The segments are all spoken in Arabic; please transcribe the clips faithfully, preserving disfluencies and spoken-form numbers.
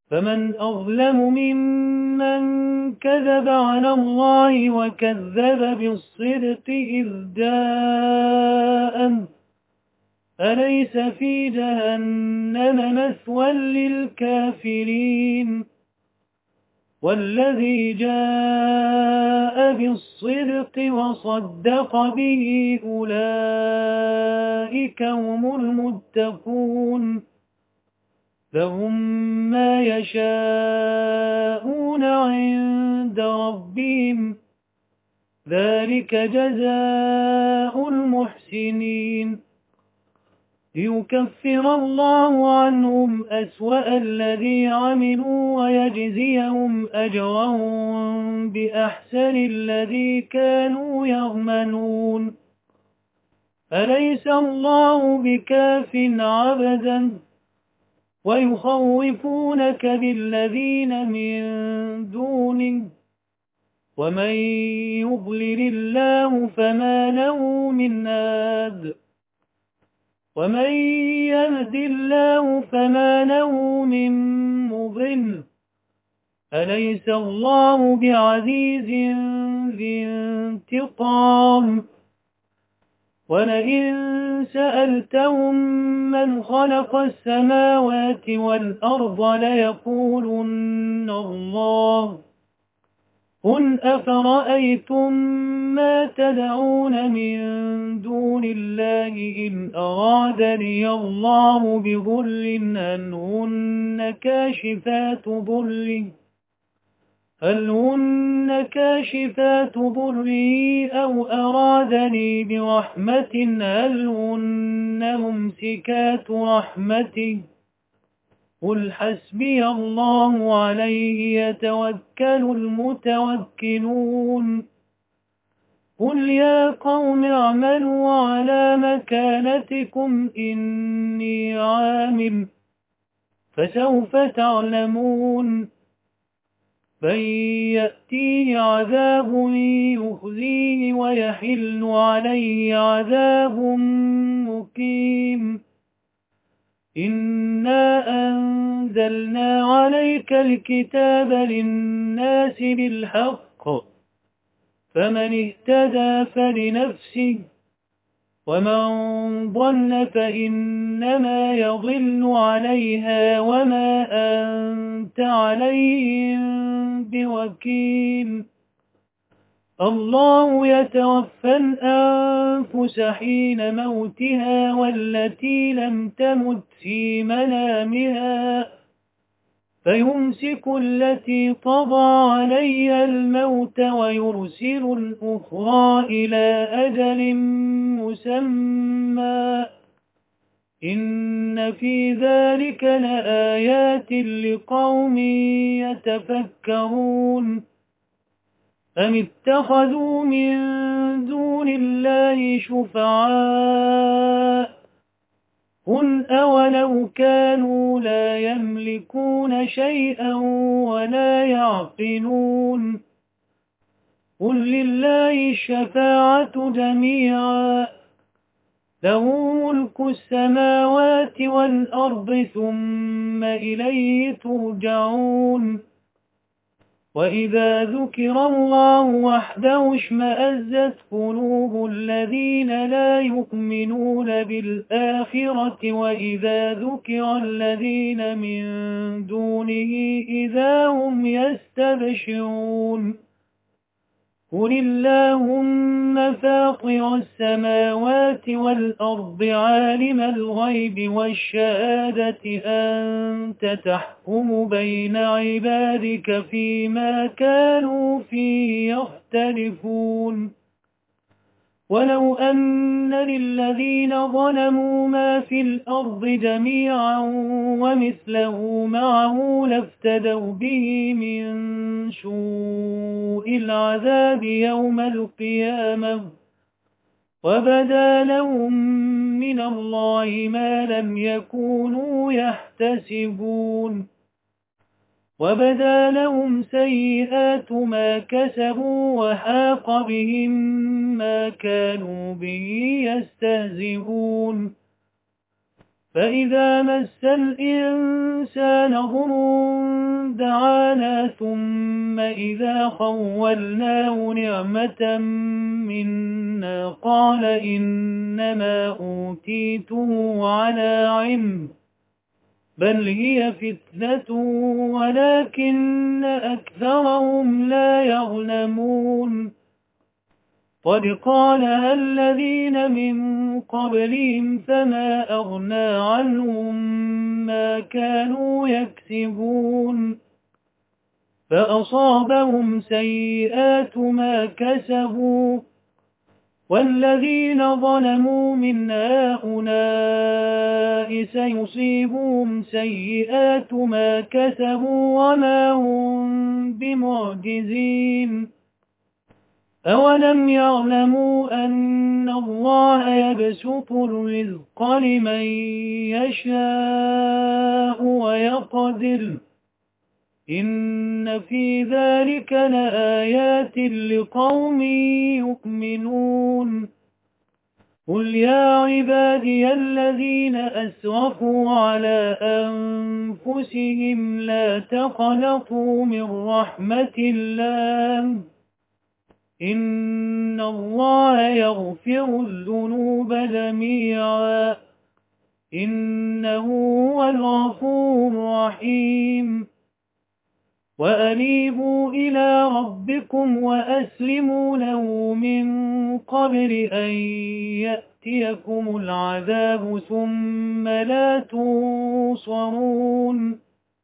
فمن أظلم ممن كذب على الله وكذب بالصدق إذ جاءه أليس في جهنم مثوى للكافرين والذي جاء بالصدق وصدق به أولئك هم المتقون لهم ما يشاءون عند ربهم ذلك جزاء المحسنين ليكفر الله عنهم أسوأ الذي عملوا ويجزيهم أجرهم بأحسن الذي كانوا يعملون أليس الله بكاف عبدا ويخوفونك بالذين من دونه ومن يضلل الله فما له من هاد ومن يهد الله فما له من مضل أليس الله بعزيز ذي انتقام ولئن سألتهم من خلق السماوات والأرض ليقولن الله قل أفرأيتم ما تدعون من دون الله إن أرادني الله بضر هل هن كاشفات ضره هل هن كاشفات ضره أو أرادني برحمة هل هن ممسكات رحمته قل حسبي الله عليه يتوكل المتوكلون قل يا قوم اعملوا على مكانتكم إني عامل فسوف تعلمون من يأتيه عذاب يخزيه ويحل عليه عذاب مقيم إنا أنزلنا عليك الكتاب للناس بالحق فمن اهتدى فلنفسه ومن ضل فإنما يضل عليها وما أنت عليهم بوكيل الله يتوفى الأنفس حين موتها والتي لم تمت في منامها فيمسك التي قضى عليها الموت ويرسل الأخرى إلى أجل مسمى إن في ذلك لآيات لقوم يتفكرون أم اتخذوا من دون الله شفعاء قل أولو كانوا لا يملكون شيئا ولا يعقلون قل لله الشفاعة جميعا له ملك السماوات والأرض ثم إليه ترجعون وإذا ذكر الله وحده اشمأزت قلوب الذين لا يؤمنون بالآخرة وإذا ذكر الذين من دونه إذا هم يستبشرون قل اللهم فاطر السماوات والأرض عالم الغيب والشهادة أنت تحكم بين عبادك فيما كانوا فيه يختلفون ولو أن للذين ظلموا ما في الأرض جميعا ومثله معه لافتدوا به من سوء العذاب يوم القيامة وبدا لهم من الله ما لم يكونوا يحتسبون وبدا لهم سيئات ما كسبوا وحاق بهم ما كانوا به يستهزئون فإذا مس الإنسان ضر دعانا ثم إذا خولناه نعمة منا قال إنما أوتيته على علم بل هي فتنة ولكن أكثرهم لا يعلمون قد قالها الذين من قبلهم فما أغنى عنهم ما كانوا يكسبون فأصابهم سيئات ما كسبوا والذين ظلموا من هؤلاء سيصيبهم سيئات ما كسبوا وما هم بمعجزين أولم يعلموا أن الله يبسط الرزق لمن يشاء ويقدر إن في ذلك لآيات لقوم يؤمنون قل يا عبادي الذين أسرفوا على أنفسهم لا تقنطوا من رحمة الله إن الله يغفر الذنوب جميعا إنه هو الغفور الرحيم وأنيبوا إلى ربكم وأسلموا له من قبل أن يأتيكم العذاب ثم لا تنصرون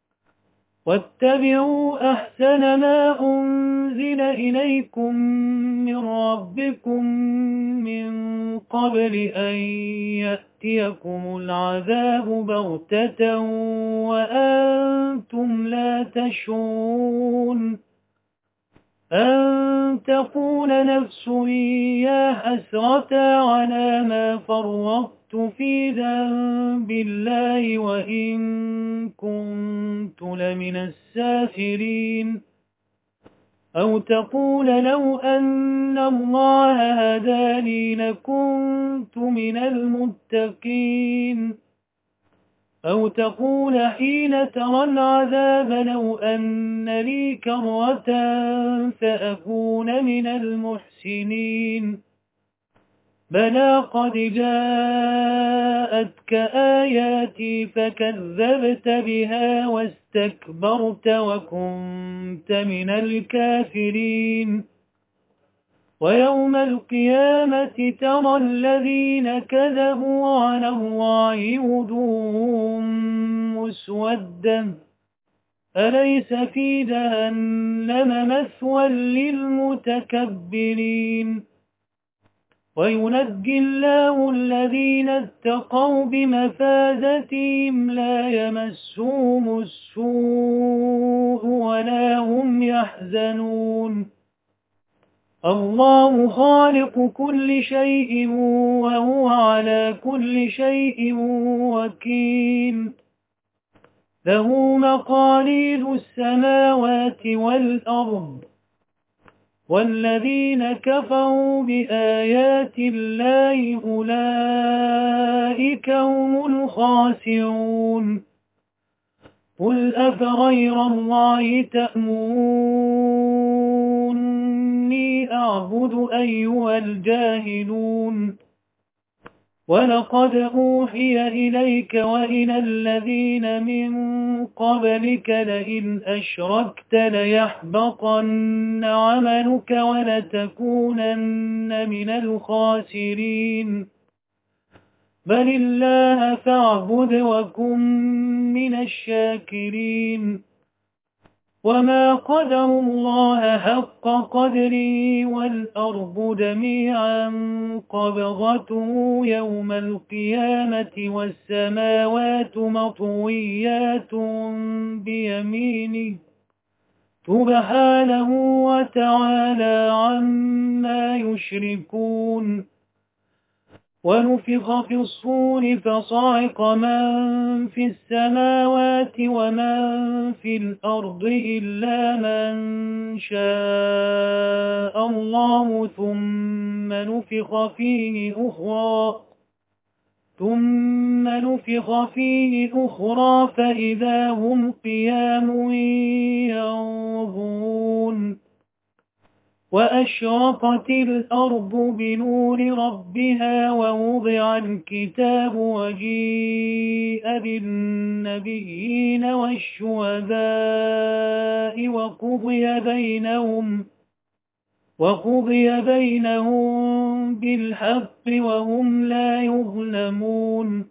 واتبعوا أحسن ما أنزل إليكم من ربكم من قبل أن يأتيكم العذاب بغتة وأنتم لا تشعرون أن تقول نفس يا حسرة على ما فرطت في ذنب الله وإن كنت لمن الساخرين أو تقول لو أن الله هداني لكنت من المتقين أو تقول حين ترى العذاب لو أن لي كرة فأكون من المحسنين بلى قد جاءتك آياتي فكذبت بها واستكبرت وكنت من الكافرين ويوم القيامة ترى الذين كذبوا على الله وجوههم مسودة أليس في جهنم مثوى للمتكبرين وينجي الله الذين اتقوا بمفازتهم لا يمسهم السوء ولا هم يحزنون الله خالق كل شيء وهو على كل شيء وكيل له مقاليد السماوات والأرض والذين كفروا بآيات الله أولئك هم الخاسرون قل أفغير الله تأمروني أعبد أيها الجاهلون ولقد أوحي إليك وإلى الذين من قبلك لئن أشركت ليحبطن عملك ولتكونن من الخاسرين بل الله فاعبد وكن من الشاكرين وما قدر الله حق قدره والأرض جميعا قبضته يوم القيامة والسماوات مطويات بيمينه سبحانه وتعالى عما يشركون ونفخ في الصور فصعق من في السماوات ومن في الأرض إلا من شاء الله ثم نفخ فيه أخرى ثم نفخ فيه أخرى فإذا هم قيام وأشرقت الأرض بنور ربها ووضع الكتاب وجيء بالنبيين والشهداء وقضي بينهم وقضي بينهم بالحق وهم لا يظلمون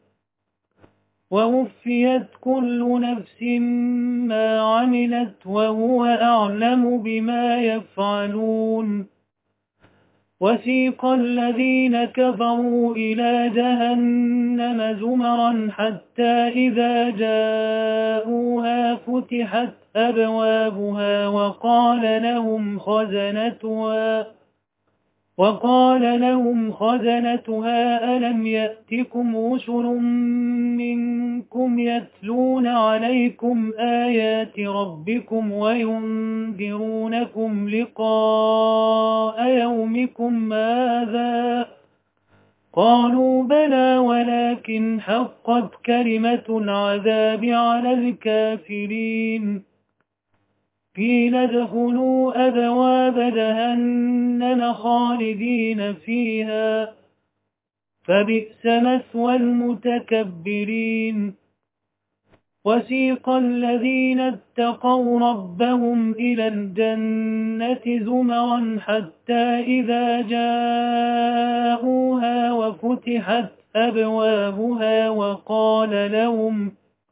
ووفيت كل نفس ما عملت وهو أعلم بما يفعلون وسيق الذين كفروا إلى جهنم زمرا حتى إذا جاءوها فتحت أبوابها وقال لهم خزنتها وقال لهم خزنتها ألم يأتكم رسل منكم يتلون عليكم آيات ربكم وينذرونكم لقاء يومكم هذا قالوا بلى ولكن حقت كلمة العذاب على الكافرين قيل ادخلوا أبواب جهنم خالدين فيها فبئس مثوى المتكبرين وسيق الذين اتقوا ربهم إلى الجنة زمرا حتى إذا جاءوها وفتحت أبوابها وقال لهم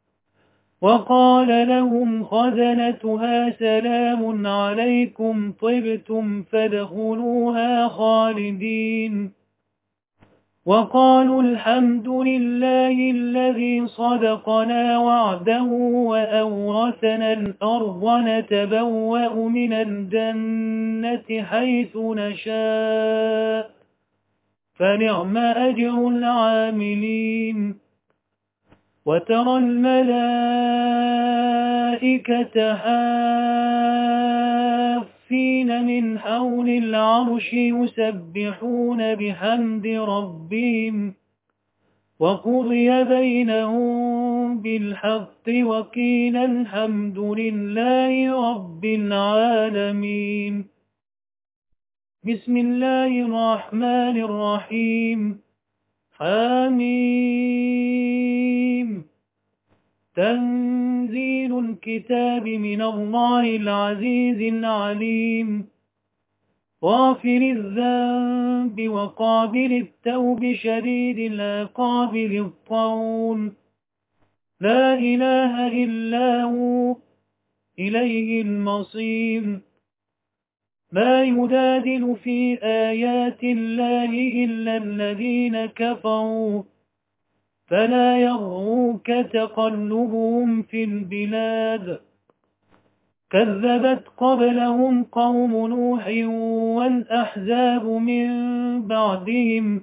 وقال لهم خزنتها سلام عليكم طبتم فادخلوها خالدين وقالوا الحمد لله الذي صدقنا وعده وأورثنا الأرض نتبوأ من الجنة حيث نشاء فنعم أجر العاملين وترى الملائكة حافين من حول العرش يسبحون بحمد ربهم وقضي بينهم بالحق وقيل الحمد لله رب العالمين بسم الله الرحمن الرحيم حميم تنزيل الكتاب من الله العزيز العليم غافر الذنب وقابل التوب شديد العقاب ذي الطول لا إله إلا هو إليه المصير ما يجادل في آيات الله إلا الذين كفروا فلا يغرك تقلبهم في البلاد كذبت قبلهم قوم نوح والأحزاب من بعدهم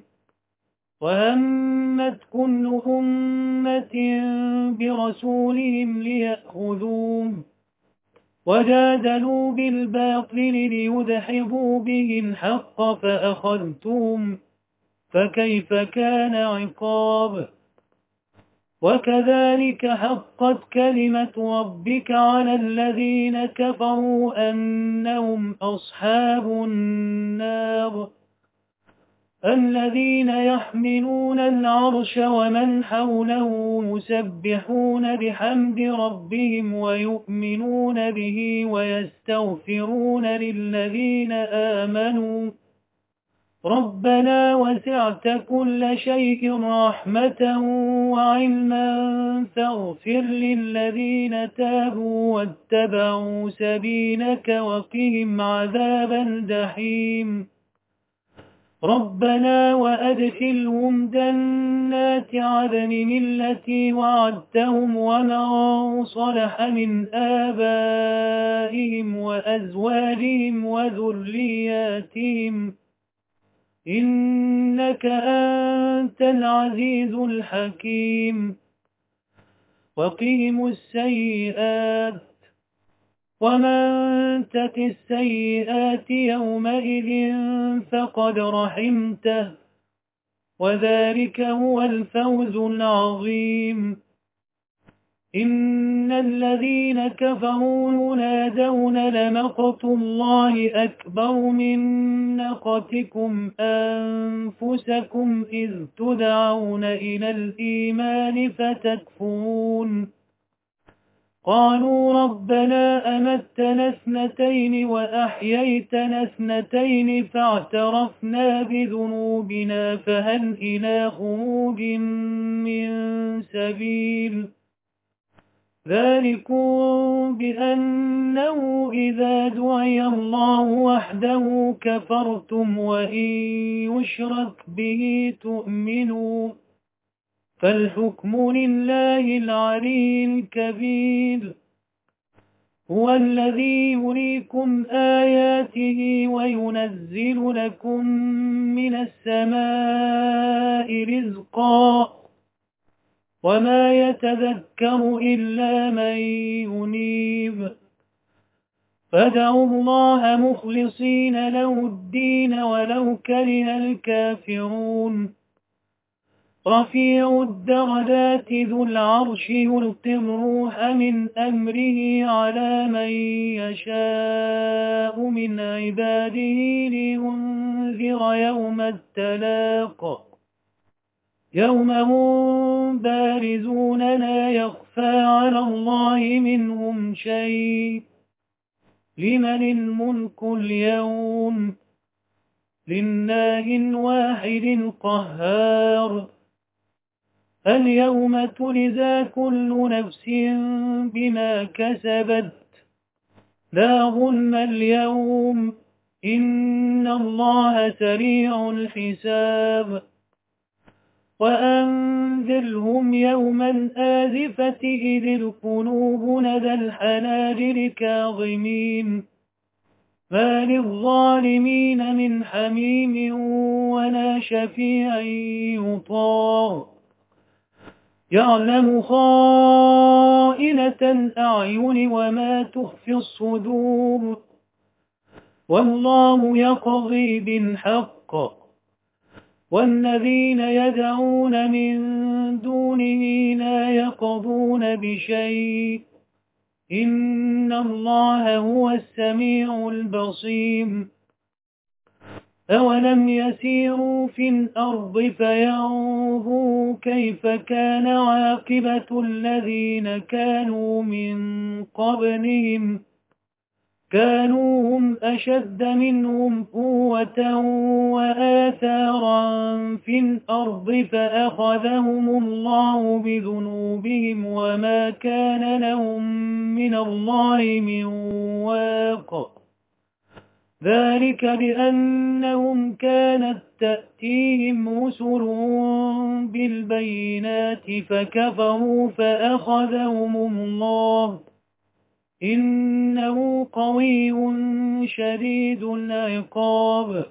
وهمت كل أمة برسولهم ليأخذوه وجادلوا بالباطل ليدحضوا به الحق فأخذتهم فكيف كان عقاب وكذلك حقت كلمة ربك على الذين كفروا أنهم أصحاب النار الذين يحملون العرش ومن حوله يسبحون بحمد ربهم ويؤمنون به ويستغفرون للذين آمنوا ربنا وسعت كل شيء رحمة وعلما فاغفر للذين تابوا واتبعوا سبيلك وقهم عذاب الجحيم ربنا وأدخلهم جنات عدن التي وعدتهم ومن صلح من آبائهم وأزواجهم وذرياتهم إنك أنت العزيز الحكيم وقهم السيئات ومن تك السيئات يومئذ فقد رحمته وذلك هو الفوز العظيم إن الذين كفروا ينادون لمقت الله أكبر من مقتكم أنفسكم إذ تدعون إلى الإيمان فتكفرون قالوا ربنا أمتنا اثنتين وأحييتنا اثنتين فاعترفنا بذنوبنا فهل إلى خروج من سبيل ذلكم بأنه إذا دعي الله وحده كفرتم وإن يشرك به تؤمنوا فالحكم لله العلي الكبير هو الذي يريكم آياته وينزل لكم من السماء رزقا وما يتذكر إلا من ينيب فادعوا الله مخلصين له الدين ولو كره الكافرون رفيع الدرجات ذو العرش يلقي الروح من أمره على من يشاء من عباده لينذر يوم التلاق يوم هم بارزون لا يخفى على الله منهم شيء لمن الملك اليوم لله الواحد القهار اليوم تجزى كل نفس بما كسبت لا ظلم اليوم إن الله سريع الحساب وأنذرهم يوم الآزفة إذ القلوب لدى الحناجر كاظمين ما للظالمين من حميم ولا شفيع يطاع يعلم خائنة الأعين وما تخفي الصدور والله يقضي بالحق والذين يدعون من دونه لا يقضون بشيء إن الله هو السميع البصير أولم يسيروا في الأرض فينظروا كيف كان عاقبة الذين كانوا من قبلهم كانوا هم أشد منهم قوة وآثارا في الأرض فأخذهم الله بذنوبهم وما كان لهم من الله من واق ذلك بأنهم كانت تأتيهم رسلهم بالبينات فكفروا فأخذهم الله إنه قوي شديد العقاب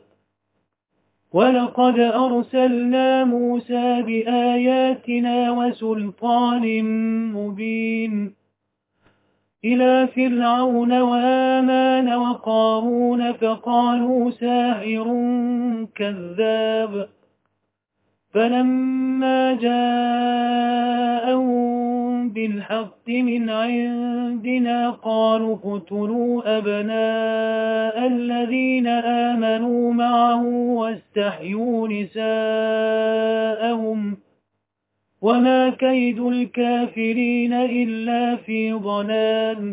ولقد أرسلنا موسى بآياتنا وسلطان مبين إلى فرعون وآمان وقارون فقالوا ساحر كذاب فلما جاءهم بالحق من عندنا قالوا اقتلوا أبناء الذين آمنوا معه واستحيوا نساءهم وما كيد الكافرين إلا في ضلال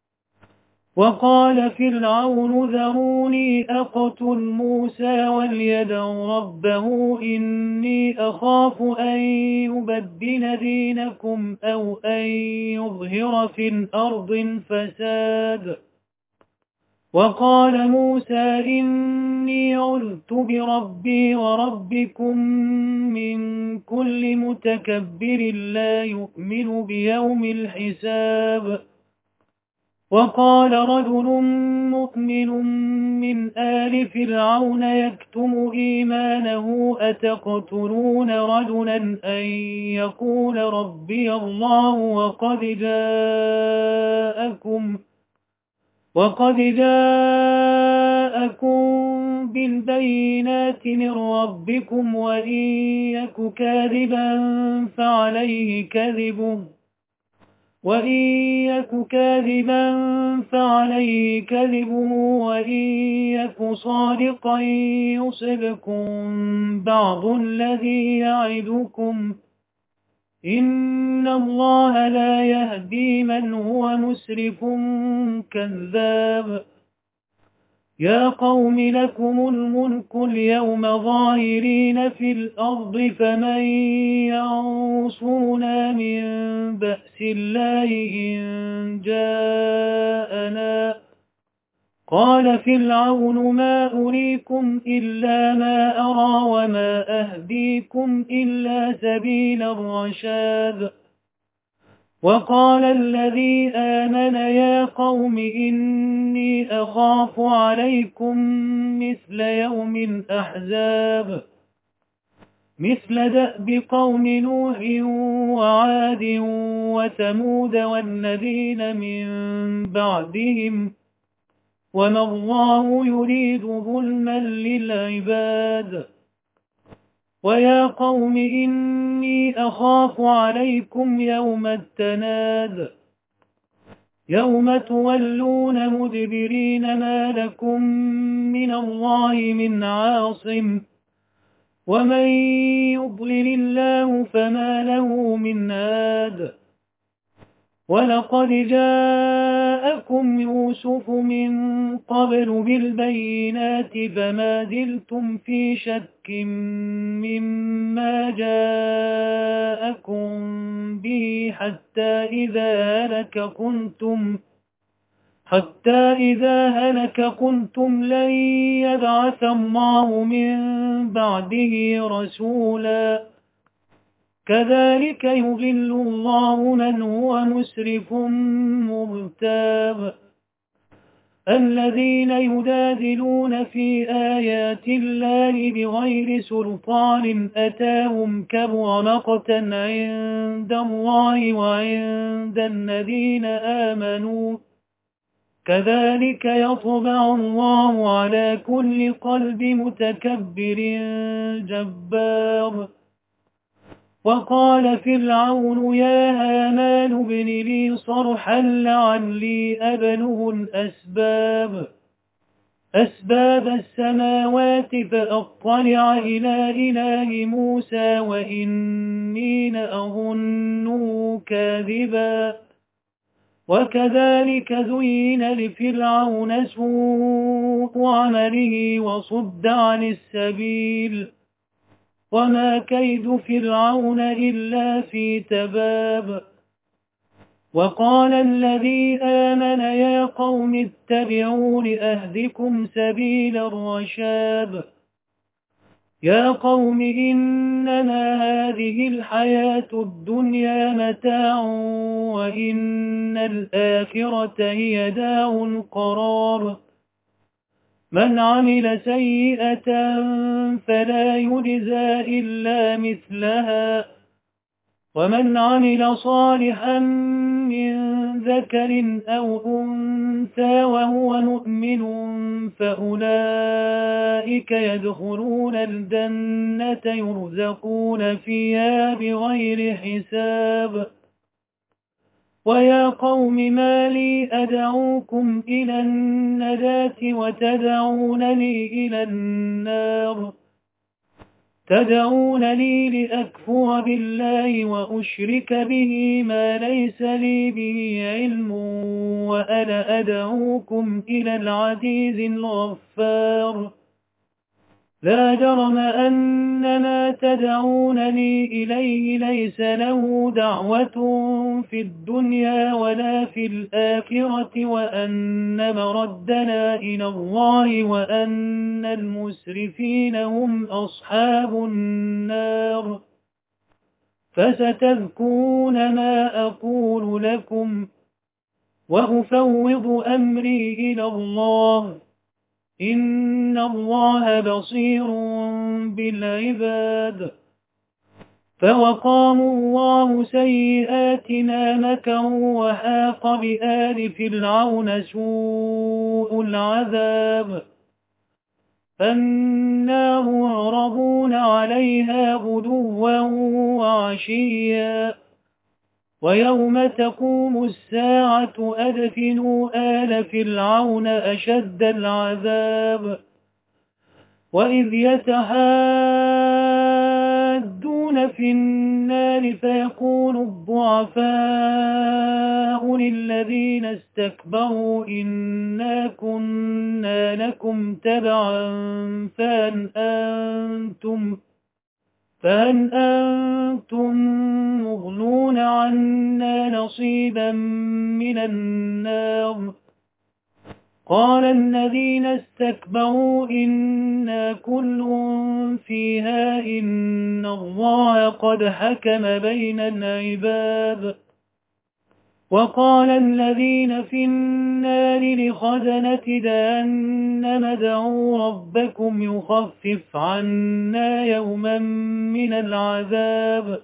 وقال فرعون ذروني أقتل موسى وليدع ربه إني أخاف أن يبدل دينكم أو أن يظهر في الأرض الفساد وقال موسى إني عذت بربي وربكم من كل متكبر لا يؤمن بيوم الحساب وقال رجل مؤمن من آل فرعون يكتم إيمانه أتقتلون رجلا أن يقول ربي الله وقد جاءكم وقد جاءكم بالبينات من ربكم وإن يك كاذبا فعليه كذبه وإن يك كاذبا فعليه كذبه وإن يك صادقا يصبكم بعض الذي يعدكم إن الله لا يهدي من هو مسرف كذاب. يا قوم لكم الملك اليوم ظاهرين في الأرض فمن ينصرنا من بأس الله إن جاءنا قال فرعون ما أريكم إلا ما أرى وما أهديكم إلا سبيل الرشاد. وقال الذي آمن يا قوم إني أخاف عليكم مثل يوم الأحزاب مثل دأب قوم نوح وعاد وثمود والذين من بعدهم وما الله يريد ظلما للعباد. ويا قوم إني أخاف عليكم يوم التناد يوم تولون مدبرين ما لكم من الله من عاصم ومن يضلل الله فما له من هاد. ولقد جاءكم يوسف من قبل بالبينات فما زلتم في شك مما جاءكم به حتى إذا هلك كنتم حتى إذا هلك قلتم لن يبعث الله من بعده رسولا كذلك يضل الله من هو مسرف مرتاب. الذين يجادلون في آيات الله بغير سلطان أتاهم كبر مقتا عند الله وعند الذين آمنوا كذلك يطبع الله على كل قلب متكبر جبار. وقال فرعون يا هامان ابن لي صرحا لعلي أبلغ الأسباب أسباب السماوات فأطلع إلى إله موسى وإني لأظنه كاذبا. وكذلك زين لفرعون سوء عمله وصد عن السبيل وما كيد فرعون إلا في تباب. وقال الذي آمن يا قوم اتبعون أهدكم سبيل الرشاد. يا قوم إنما هذه الحياة الدنيا متاع وإن الآخرة هي دار القرار. من عمل سيئة فلا يجزى إلا مثلها ومن عمل صالحا من ذكر أو أنثى وهو مؤمن فأولئك يدخلون الجنة يرزقون فيها بغير حساب. ويا قوم ما لي أدعوكم إلى النجاة وتدعونني إلى النار تدعونني لأكفر بالله وأشرك به ما ليس لي به علم وأنا أدعوكم إلى العزيز الغفار. لا جرم أن ما تدعونني إليه ليس له دعوة في الدنيا ولا في الآخرة وأن مردنا إلى الله وأن المسرفين هم أصحاب النار. فستذكرون ما أقول لكم وأفوض أمري إلى الله إن الله بصير بالعباد. فوقاه الله سيئات ما مكروا وحاق بآل فرعون سوء العذاب. النار يعرضون عليها غدوا وعشيا ويوم تقوم الساعة أدخلوا آل فرعون أشد العذاب وإذ يتحاجون في النار فيقول الضعفاء للذين استكبروا إنا كنا لكم تبعا فهل أنتم فهل أنتم مغنون عنا نصيبا من النار قال الذين استكبروا إنا كل فيها إن الله قد حكم بين العباد وقال الذين في النار لخزنة جهنم ادعوا ربكم يخفف عنا يوما من العذاب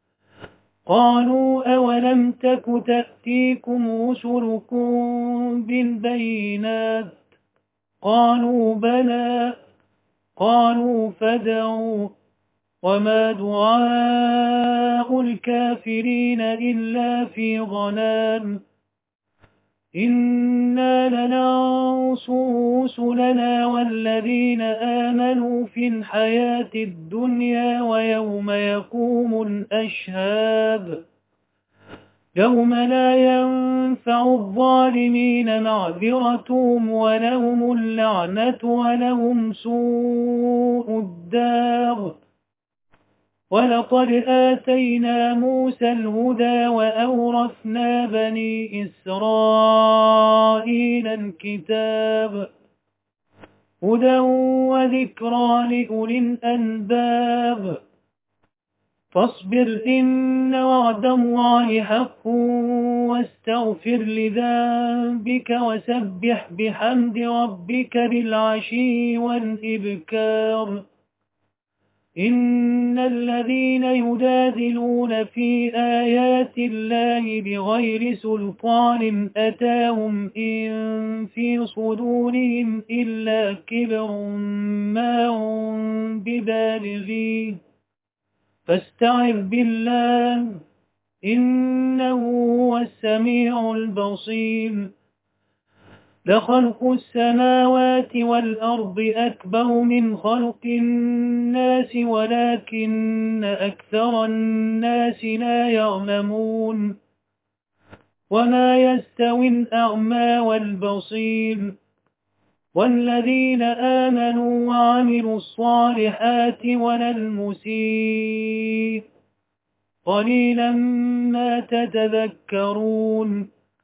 قالوا أولم تك تأتيكم رسلكم بالبينات قالوا بلى قالوا فادعوا وما دعاء الكافرين إلا في ضلال إنا لننصر رسلنا والذين آمنوا في الحياة الدنيا ويوم يقوم الأشهاد يوم لا ينفع الظالمين معذرتهم ولهم اللعنة ولهم سوء الدار ولقد آتينا موسى الهدى وأورثنا بني إسرائيل الكتاب هدى وذكرى لأولي الألباب فاصبر إن وعد الله حق واستغفر لذنبك وسبح بحمد ربك بالعشي والإبكار إن الذين يجادلون في آيات الله بغير سلطان أتاهم إن في صدورهم إلا كبر ما هم ببالغيه فاستعذ بالله إنه هو السميع البصير لخلق السماوات والأرض أكبر من خلق الناس ولكن أكثر الناس لا يعلمون وما يستوي الأعمى والبصير والذين آمنوا وعملوا الصالحات ولا المسيء قليلا ما تتذكرون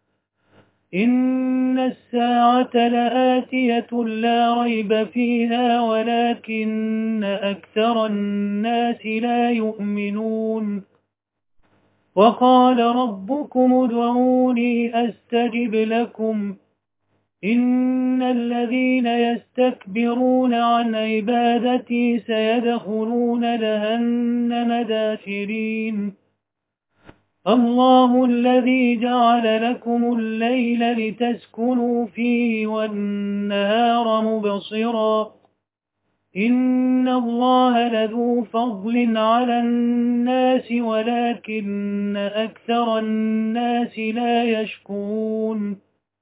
إن الساعة لآتية لا ريب فيها ولكن أكثر الناس لا يؤمنون وقال ربكم ادعوني أستجب لكم إن الذين يستكبرون عن عبادتي سيدخلون جهنم داخرين الله الذي جعل لكم الليل لتسكنوا فيه والنهار مبصرا إن الله لذو فضل على الناس ولكن أكثر الناس لا يشكرون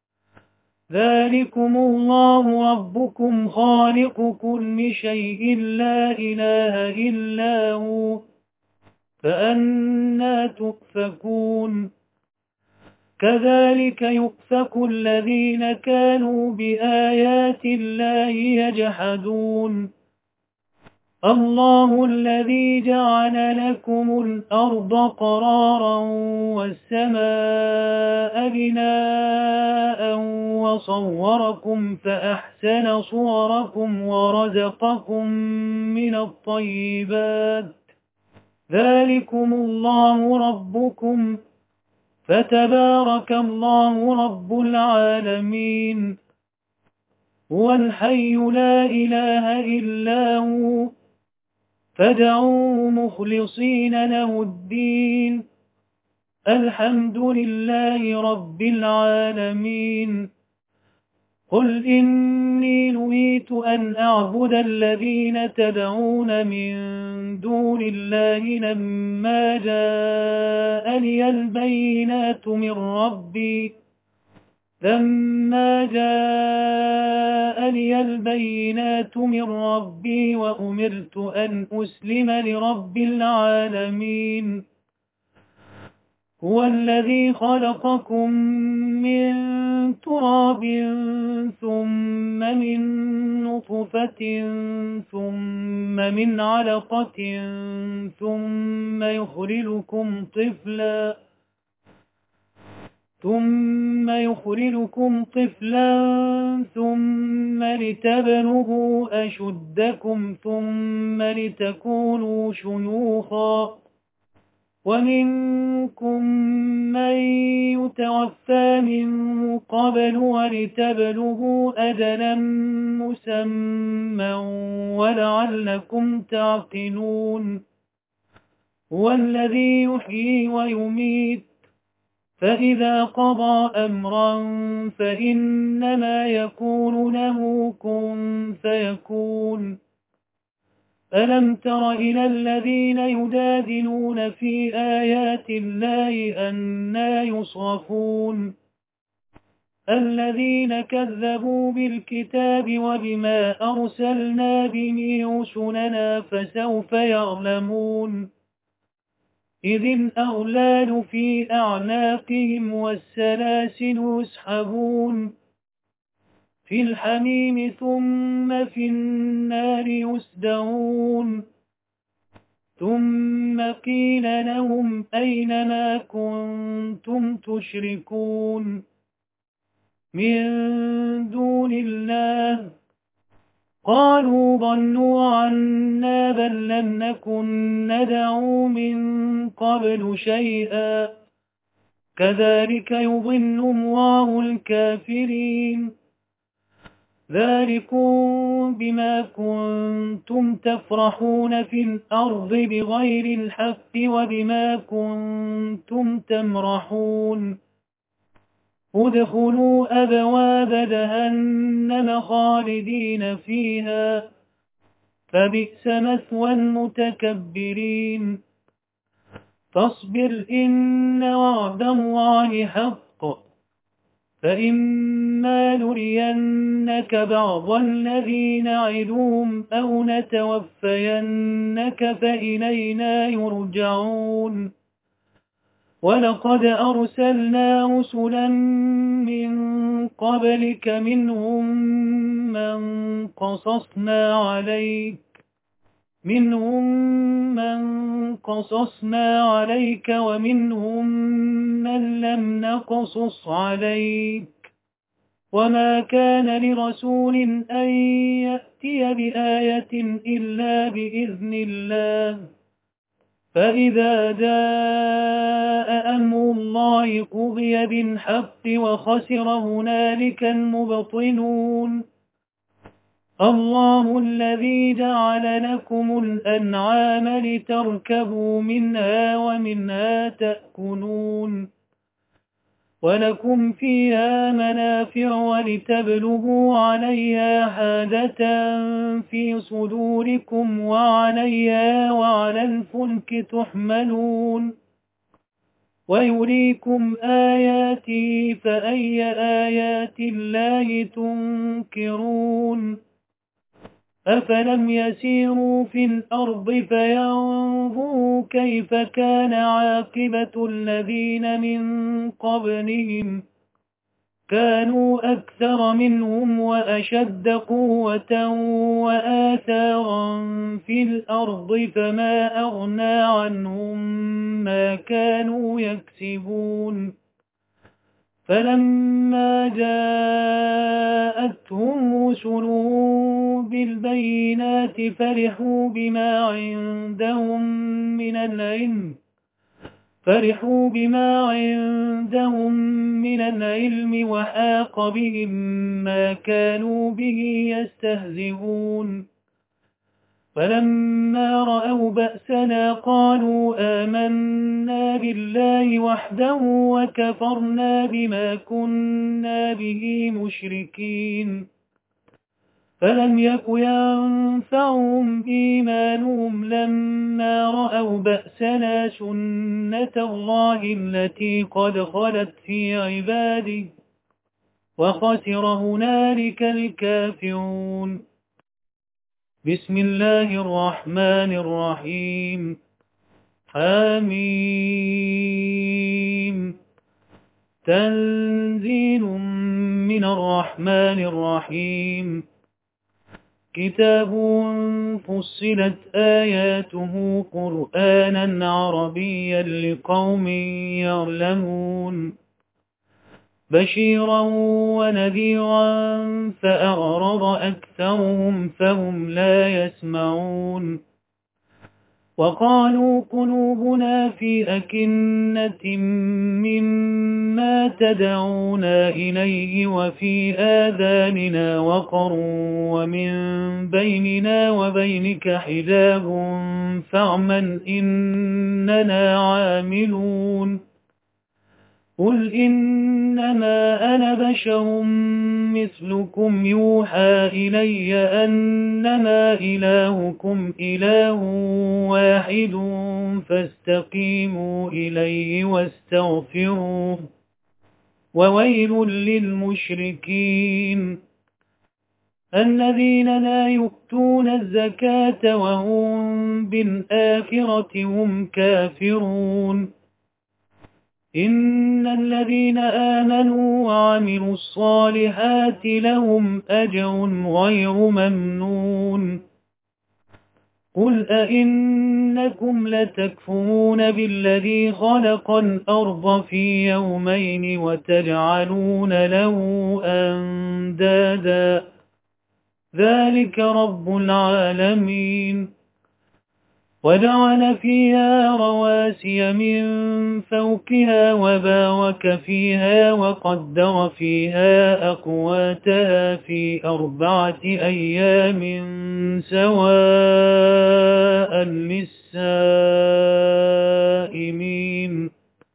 ذلكم الله ربكم خالق كل شيء لا إله إلا هو فأنى تؤفكون كذلك يؤفك الذين كانوا بآيات الله يجحدون الله الذي جعل لكم الأرض قرارا والسماء بناء وصوركم فأحسن صوركم ورزقكم من الطيبات ذلكم الله ربكم فتبارك الله رب العالمين هو الحي لا إله إلا هو فادعوه مخلصين له الدين الحمد لله رب العالمين قل إني نهيت أن أعبد الذين تدعون من دون الله لما جاءني البينات من ربي لما جاءني البينات من ربي وأمرت أن أسلم لرب العالمين هو الذي خلقكم من تراب ثم من نطفة ثم من علقة ثم يخرجكم طفلا ثم يخرجكم طفلا ثم لتبلغوا أشدكم ثم لتكونوا شيوخا ومنكم من يتوفى من قبل ولتبلغوا أجلا مسمى ولعلكم تعقلون هو الذي يحيي ويميت فإذا قضى أمرا فإنما يكون له كن فيكون ألم تر إلى الذين يجادلون في آيات الله أنى يصرفون الذين كذبوا بالكتاب وبما أرسلنا به رسلنا فسوف يعلمون إذ الأغلال في أعناقهم والسلاسل يسحبون في الحميم ثم في النار يسدرون ثم قيل لهم أين ما كنتم تشركون من دون الله قالوا ضلوا عنا بل لم نكن ندعو من قبل شيئا كذلك يضل الله الكافرين ذلكم بما كنتم تفرحون في الأرض بغير الحق وبما كنتم تمرحون ادخلوا أبواب جهنم خالدين فيها فبئس مثوى المتكبرين فاصبر إن وعد الله حق فإما نرينك بعض الذي نعدهم أو نتوفينك فإلينا يرجعون ولقد أرسلنا رسلا من قبلك منهم من قصصنا عليك منهم من قصصنا عليك ومنهم من لم نقصص عليك وما كان لرسول أن يأتي بآية إلا بإذن الله فإذا جاء أمر الله قضي بالحق وخسر هنالك المبطلون الله الذي جعل لكم الأنعام لتركبوا منها ومنها تأكلون ولكم فيها منافع ولتبلغوا عليها حاجة في صدوركم وعليها وعلى الفلك تحملون ويريكم آياته فأي آيات الله تنكرون أفلم يسيروا في الأرض فينظروا كيف كان عاقبة الذين من قبلهم كانوا أكثر منهم وأشد قوة وآثارا في الأرض فما أغنى عنهم ما كانوا يكسبون فلما جاءتهم رسلهم بالبينات فرحوا بما عندهم من العلم فرحوا بما عندهم من العلم وحاق بهم ما كانوا به يستهزئون فلما رأوا بأسنا قالوا آمنا بالله وحده وكفرنا بما كنا به مشركين فلم يك ينفعهم إيمانهم لما رأوا بأسنا سنة الله التي قد خلت في عباده وخسر هنالك الكافرون. بسم الله الرحمن الرحيم. حميم. تنزيل من الرحمن الرحيم. كتاب فصلت آياته قرآنا عربيا لقوم يعلمون بشيرا ونذيرا فأعرض أكثرهم فهم لا يسمعون وقالوا قلوبنا في أكنة مما تدعونا إليه وفي آذاننا وقر ومن بيننا وبينك حجاب فاعمل إننا عاملون قل إنما أنا بشر مثلكم يوحى إلي أنما إلهكم إله واحد فاستقيموا إليه واستغفروه وويل للمشركين الذين لا يؤتون الزكاة وهم بالآخرة هم كافرون إن الذين آمنوا وعملوا الصالحات لهم أجر غير ممنون قل أئنكم لتكفرون بالذي خلق الأرض في يومين وتجعلون له أندادا ذلك رب العالمين وجعل فيها رواسي من فوقها وبارك فيها وقدر فيها أقواتها في أربعة أيام سواء للسائمين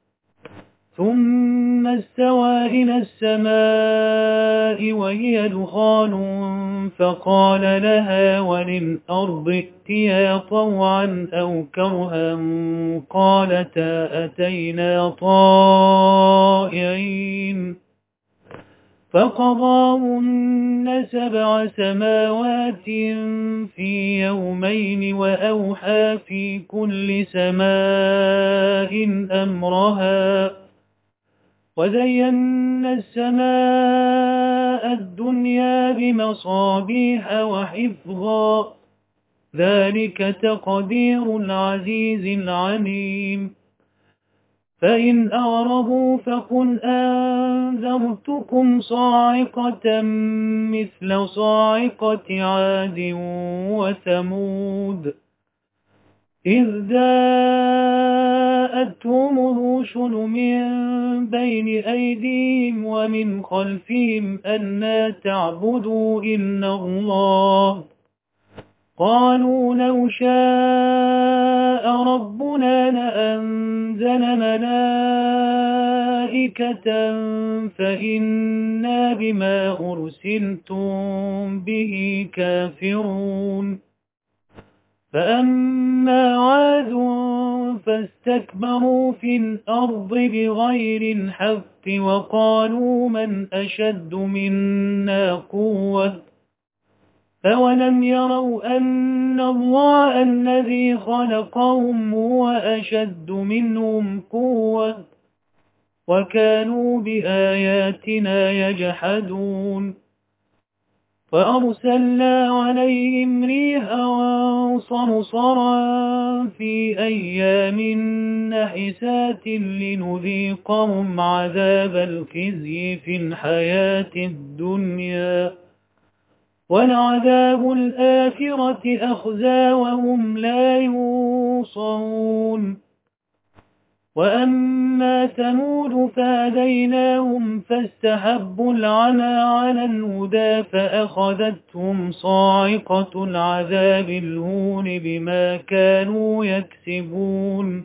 ثم استوى إلى السماء وهي دخان فقال لها وللأرض ائتيا طوعا أو كرها قالتا أتينا طائعين فقضاهن سبع سماوات في يومين وأوحى في كل سماء أمرها وزينا السماء الدنيا بمصابيح وحفظا ذلك تقدير العزيز العليم فإن أعرضوا فقل أنذرتكم صاعقة مثل صاعقة عاد وثمود إذ جاءتهم الرسل من بين أيديهم ومن خلفهم ألا تعبدوا إلا الله قالوا لو شاء ربنا لأنزل ملائكة فإنا بما أرسلتم به كافرون فأما عاد فاستكبروا في الأرض بغير الحق وقالوا من أشد منا قوة أولم يروا أن الله الذي خلقهم هو أشد منهم قوة وكانوا بآياتنا يجحدون فأرسلنا عليهم ريحا صرصرا في أيام نحسات لنذيقهم عذاب الخزي في الحياة الدنيا ولعذاب الآخرة أخزى وهم لا ينصرون وأما ثمود فهديناهم فاستحبوا العمى على الهدى فأخذتهم صاعقة العذاب الهون بما كانوا يكسبون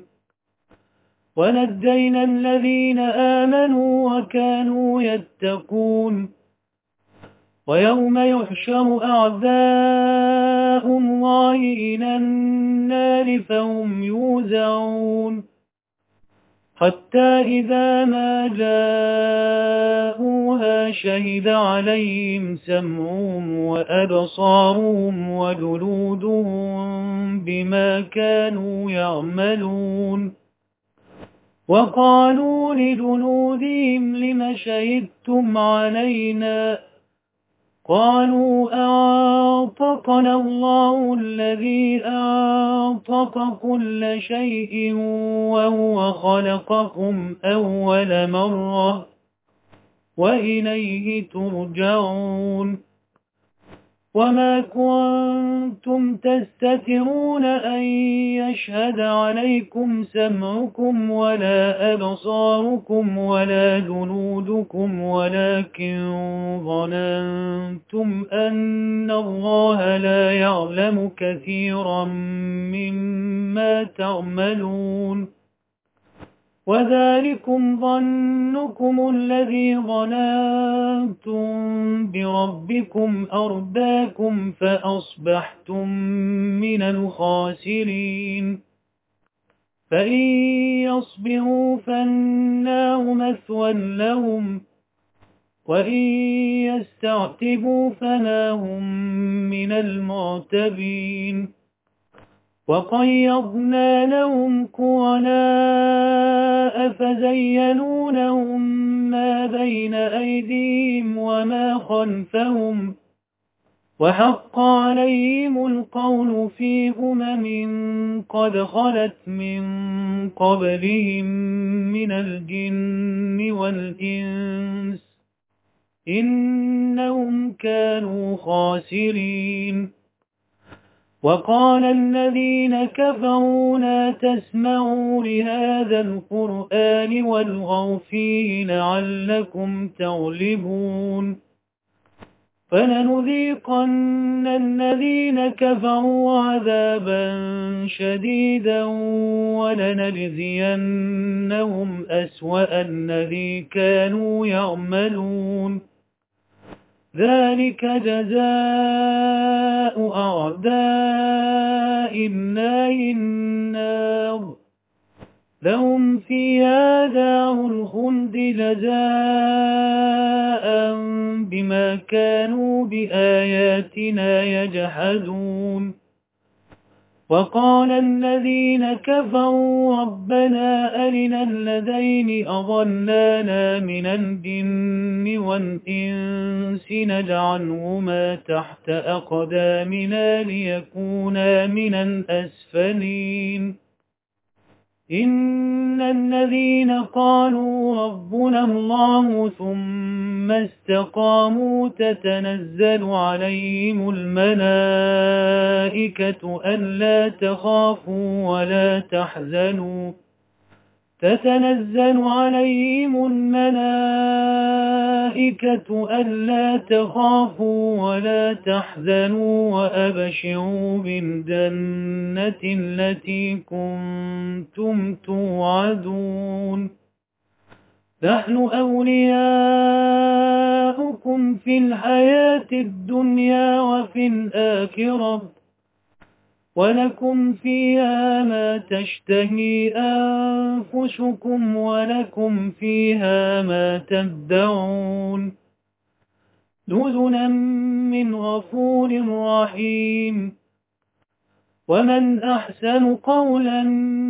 ونجينا الذين آمنوا وكانوا يتقون ويوم يحشر أعداء الله إلى النار فهم يوزعون حتى إذا ما جاءوها شهد عليهم سمعهم وأبصارهم وجلودهم بما كانوا يعملون وقالوا لجلودهم لم شهدتم علينا قالوا أنطقنا الله الذي أنطق كل شيء وهو خلقكم أول مرة وإليه ترجعون وما كنتم تستترون أن يشهد عليكم سمعكم ولا أبصاركم ولا جلودكم ولكن ظننتم أن الله لا يعلم كثيرا مما تعملون وذلكم ظنكم الذي ظننتم بربكم أرداكم فأصبحتم من الخاسرين فإن يصبروا فالنار مثوى لهم وإن يستعتبوا فما هم من المعتبين وقيضنا لهم قرناء فزينوا لهم ما بين أيديهم وما خلفهم وحق عليهم القول في أمم قد خلت من قبلهم من الجن والإنس إنهم كانوا خاسرين وقال الذين كفروا لا تسمعوا لهذا القرآن والغوا فيه لعلكم تغلبون فلنذيقن الذين كفروا عذابا شديدا ولنجزينهم أسوأ الذي كانوا يعملون ذلك جزاء أعداء الله النار لهم فيها دار الخلد جزاء بما كانوا بآياتنا يجحدون وقال الذين كفروا ربنا أرنا الذين أضلانا من الجن والإنس نجعلهما تحت أقدامنا ليكونا من الأسفلين إن الذين قالوا ربنا الله ثم استقاموا تتنزل عليهم الملائكة ألا تخافوا ولا تحزنوا تتنزل عليهم الملائكة ألا تخافوا ولا تحزنوا وأبشروا بالجنة التي كنتم توعدون نحن أولياؤكم في الحياة الدنيا وفي الآخرة ولكم فيها ما تشتهي أنفسكم ولكم فيها ما تدعون نزلا من غفور رحيم ومن أحسن قولا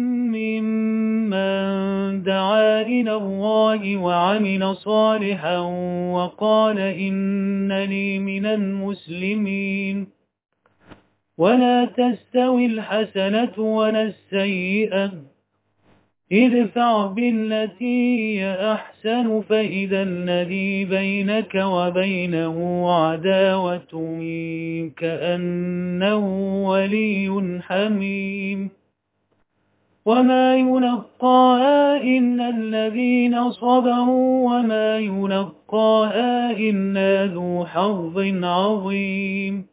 ممن دعا إلى الله وعمل صالحا وقال إنني من المسلمين ولا تستوي الحسنة ولا السيئة ادفع بالتي هي أحسن فإذا الذي بينك وبينه عداوة كأنه ولي حميم وما يلقاها إلا الذين صبروا وما يلقاها إلا ذو حظ عظيم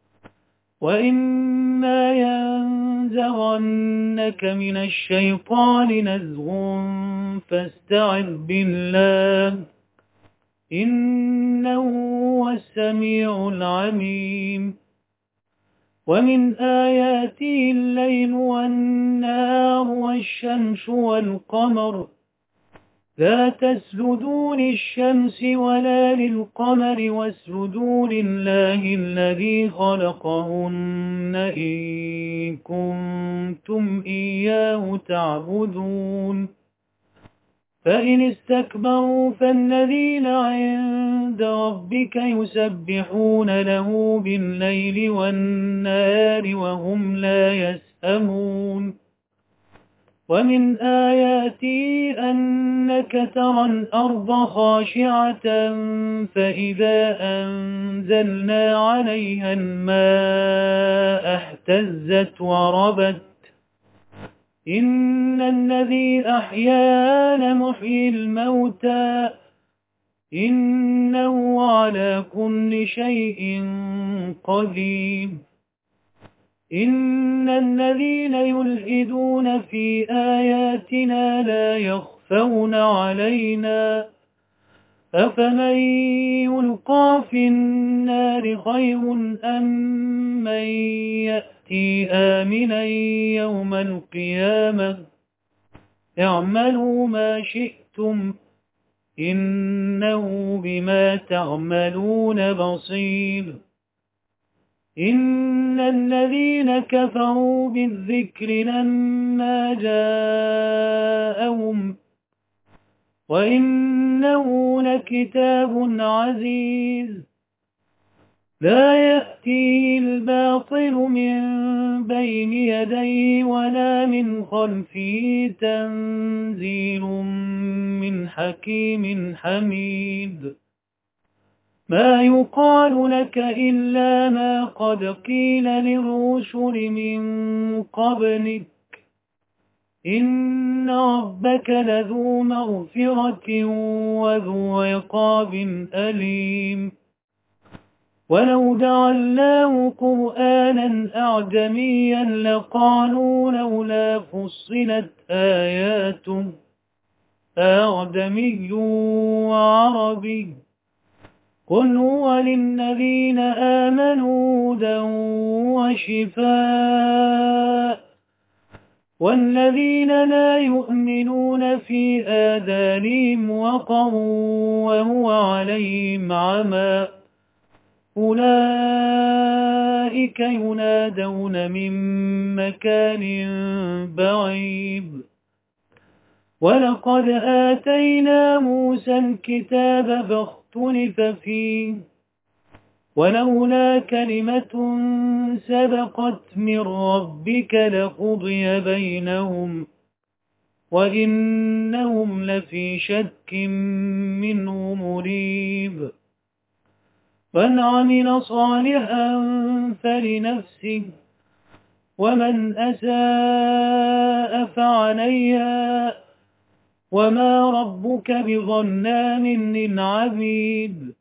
وإما ينزغنك من الشيطان نزغ فاستعذ بالله إنه هو السميع العليم ومن آياته الليل والنهار والشمس والقمر لا تسجدوا للشمس ولا للقمر واسجدوا لله الذي خلقهن إن كنتم إياه تعبدون فإن استكبروا فالذين عند ربك يسبحون له بالليل والنهار وهم لا يسأمون ومن آياته أنك ترى الأرض خاشعة فإذا أنزلنا عليها الماء اهتزت وربت إن الذي أحيا لمحيي الموتى إنه على كل شيء قدير إن الذين يلحدون في آياتنا لا يخفون علينا أفمن يلقى في النار خير أم من يأتي آمنا يوم القيامة اعملوا ما شئتم إنه بما تعملون بصير إن الذين كفروا بالذكر لما جاءهم وإنه لكتاب عزيز لا يأتيه الباطل من بين يديه ولا من خلفه تنزيل من حكيم حميد ما يقال لك إلا ما قد قيل للرسل من قبلك إن ربك لذو مغفرة وذو عقاب أليم ولو جعلناه قرآنا أعجميا لقالوا لولا فصلت آياته أعجمي وعربي قل هو للذين آمنوا هدى وشفاء والذين لا يؤمنون في آذانهم وقر وهو عليهم عمى أولئك ينادون من مكان بعيد ولقد آتينا موسى الكتاب فاختلف فيه ولولا كلمة سبقت من ربك لقضي بينهم وإنهم لفي شك منه مريب من عمل صالحا فلنفسه ومن أساء فعليها وما ربك بظلام للعبيد